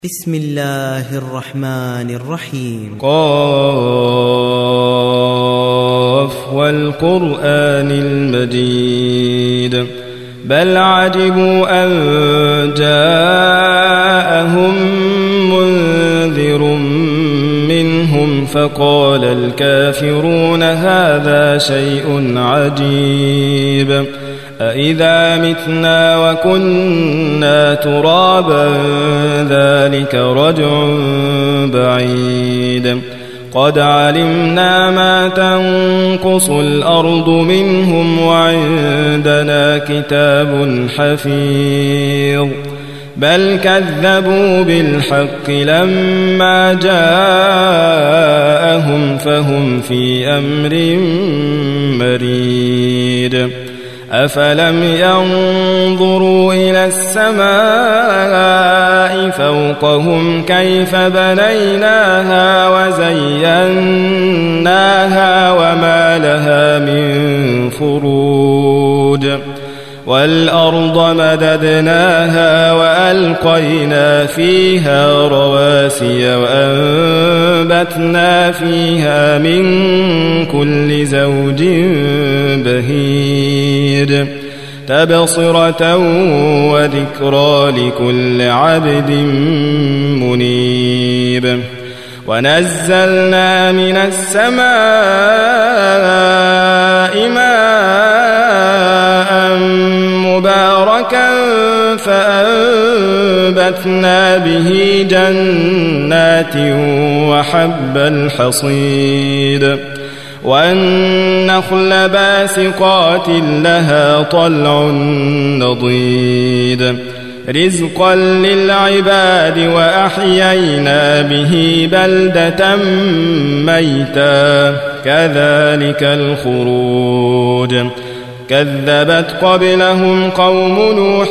بسم الله الرحمن الرحيم. قاف والقرآن المجيد بل عجبوا أن جاءهم منذر منهم فقال الكافرون هذا شيء عجيب أإذا متنا وكنا ترابا ذلك رجع بعيد قد علمنا ما تنقص الأرض منهم وعندنا كتاب حفيظ بل كذبوا بالحق لما جاءهم فهم في أمر مريد أفلم ينظروا إلى السماء فوقهم كيف بنيناها وزيناها وما لها من فروج والأرض مددناها وألقينا فيها رواسي وأنبتنا فيها من كل زوج بهيج تبصرة وذكرى لكل عبد منيب ونزلنا من السماء ماء مباركا فأنبتنا به جنات وحب الحصيد والنخل باسقات لها طلع نضيد رزقا للعباد وأحيينا به بلدة ميتا كذلك الخروج كذبت قبلهم قوم نوح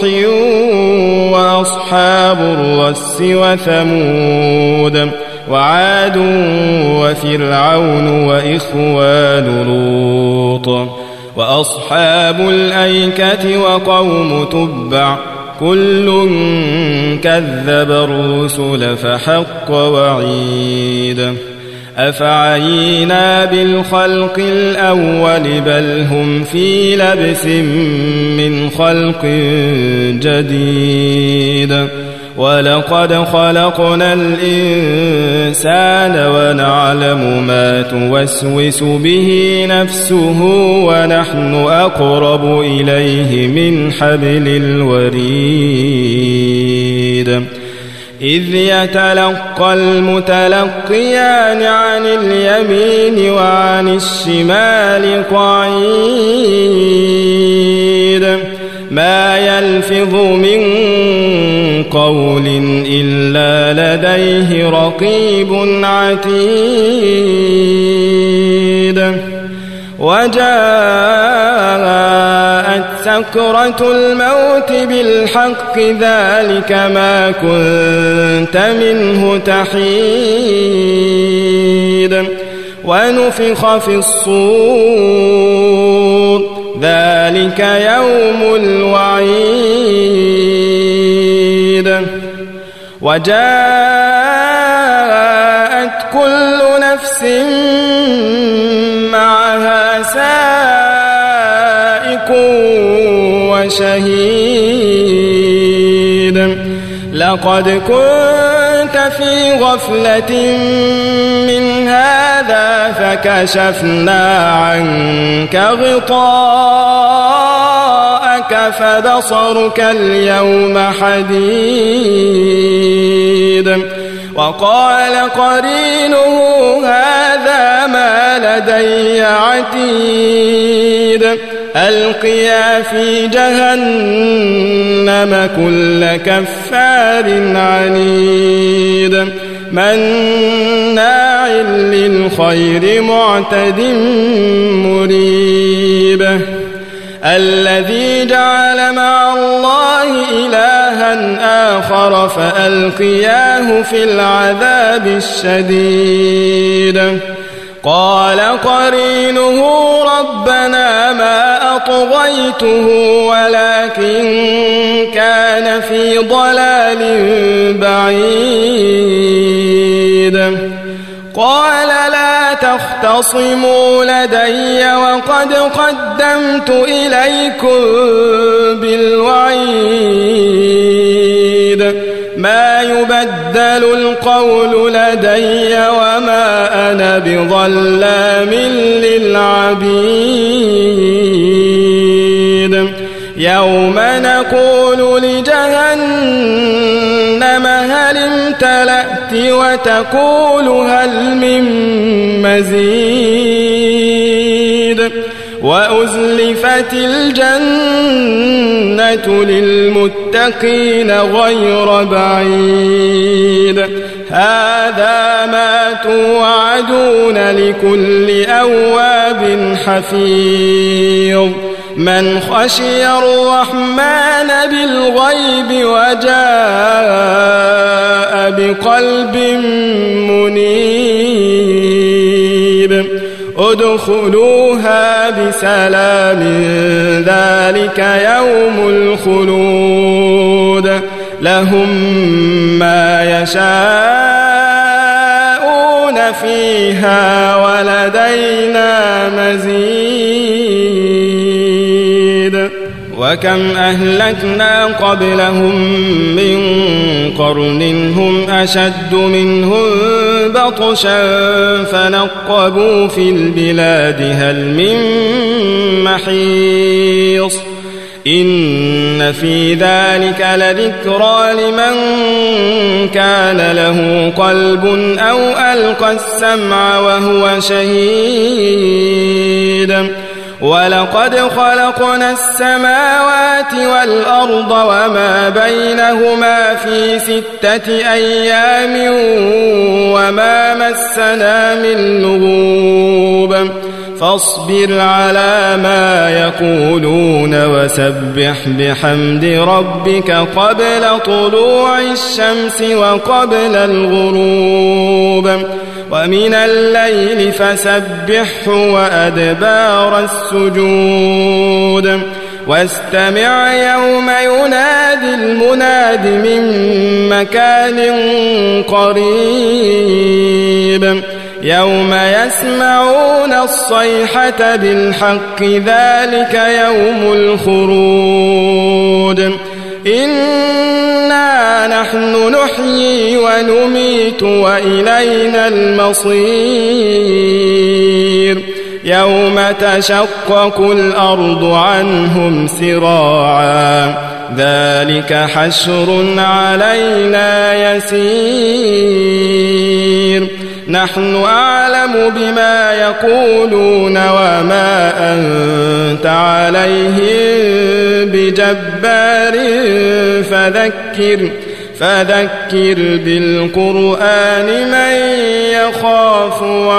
وأصحاب الرس وثمود وعاد وفرعون وإخوان لوط وأصحاب الأيكة وقوم تبع كل كذب الرسل فحق وعيد أفعينا بالخلق الأول بل هم في لبس من خلق جديد ولقد خلقنا الإنسان ونعلم ما توسوس به نفسه ونحن أقرب إليه من حبل الوريد إذ يتلقى المتلقيان عن اليمين وعن الشمال قعيد ما يلفظ من قول إلا لديه رقيب عتيد وجاءت سكرة الموت بالحق ذلك ما كنت منه تحيد ونفخ في الصور ذلك يوم الوعيد وجاءت كل نفس معها سائق وشهيد لقد كنت في غفلة من هذا فكشفنا عنك غطاءك فبصرك اليوم حديد وقال قرينه هذا ما لدي عتيد ألقيا في جهنم كل كفار عنيد مناع للخير معتد مريب الذي جعل مع الله إلها آخر فألقياه في العذاب الشديد قال قرينه ربنا ما أطغيته ولكن كان في ضلال بعيد قال لا تختصموا لدي وقد قدمت إليكم بالوعيد ما يبدل القول لدي وما أنا بظلام للعبيد يوم نقول لجهنم هل امتلأت وتقول هل من مزيد وأزلفت الجنة للمتقين غير بعيد هذا ما توعدون لكل أواب حفيظ من خشي الرحمن بالغيب وجاء بقلب منيب ادخلوها بسلام ذلك يوم الخلود لهم ما يشاءون فيها ولدينا مزيد وكم أهلكنا قبلهم من قرن هم أشد منهم بطشا فنقبوا في البلاد هل من محيص إن في ذلك لذكرى لمن كان له قلب أو ألقى السمع وهو شهيد ولقد خلقنا السماوات والأرض وما بينهما في 6 أيام وما مسنا من لغوب فاصبر على ما يقولون وسبح بحمد ربك قبل طلوع الشمس وقبل الغروب ومن الليل فسبحه وأدبار السجود واستمع يوم ينادي المناد من مكان قريب يوم يسمعون الصيحة بالحق ذلك يوم الخروج إنا نحن نحيي ونميت وإلينا المصير يوم تشقق الأرض عنهم سراعا ذلك حشر علينا يسير نحن أعلم بما يقولون وما أنت عليهم بجبار فذكر بالقرآن من يخاف